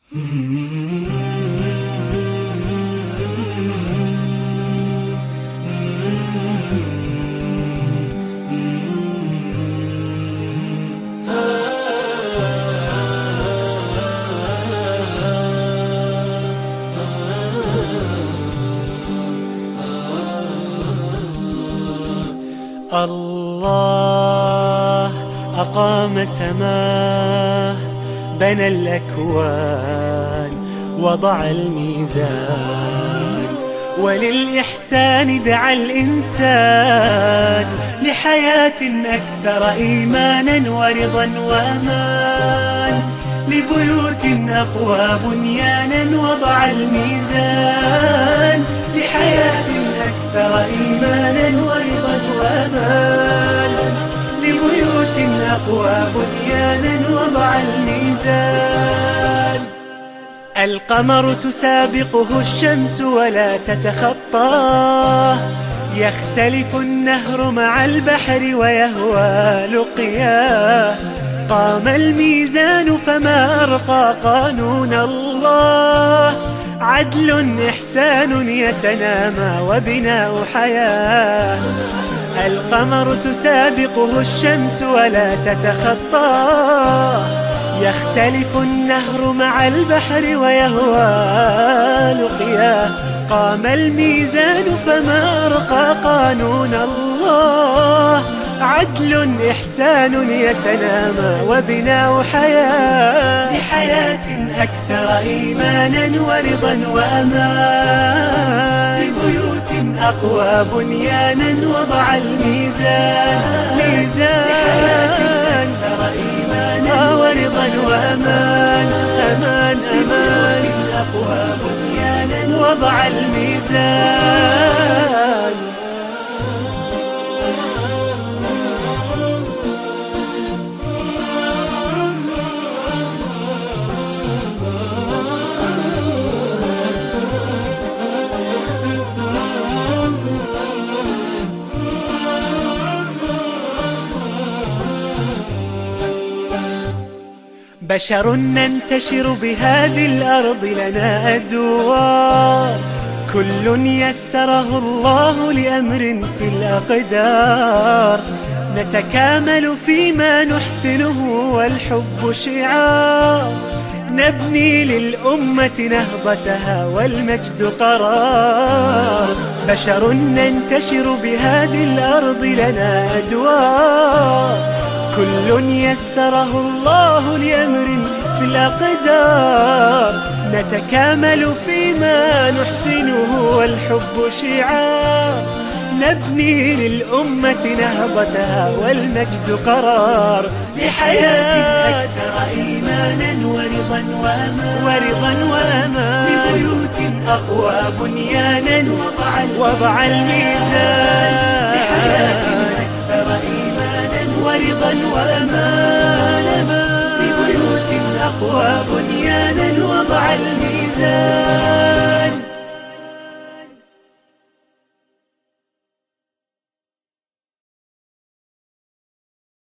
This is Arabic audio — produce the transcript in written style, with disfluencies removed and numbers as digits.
الله أقام سماه، بنى الأكوان، وضع الميزان، وللإحسان دعا الإنسان لحياة أكثر إيمانا ورضا وأمان، لبيوت أقوى بنيانا وضع الميزان، لحياة أكثر إيمانا ورضا وأمان، لبيوت أقوى بنيانا وضع الميزان. القمر تسابقه الشمس ولا تتخطاه، يختلف النهر مع البحر ويهوى لقياه، قام الميزان فما أرقى قانون الله، عدل إحسان يتنامى وبناء حياة. القمر تسابقه الشمس ولا تتخطاه، يختلف النهر مع البحر ويهوى لقياه، قام الميزان فما أرقى قانون الله، عدل إحسان يتنامى وبناء حياة، لحياة أكثر إيمانا ورضا وأمان، لبيوت أقوى بنيانا وضع الميزان، لحياة أكثر إيمانا ورضا وأمان، أمان أمان، لبيوت أقوى بنيانا وضع الميزان. بشر ننتشر بهذه الأرض لنا أدوار، كل يسره الله لأمر في الأقدار، نتكامل فيما نحسنه والحب شعار، نبني للأمة نهضتها والمجد قرار. بشر ننتشر بهذه الأرض لنا أدوار، كل يسره الله لأمر في الأقدار، نتكامل فيما نحسنه والحب شعار، نبني للأمة نهضتها والمجد قرار، لحياة أكثر إيمانا ورضا وأمان، لبيوت أقوى بنيانا وضع الميزان، لحياة أكثر إيمانا ورضا وأمان، لبيوت أقوى بنيانا وضع الميزان.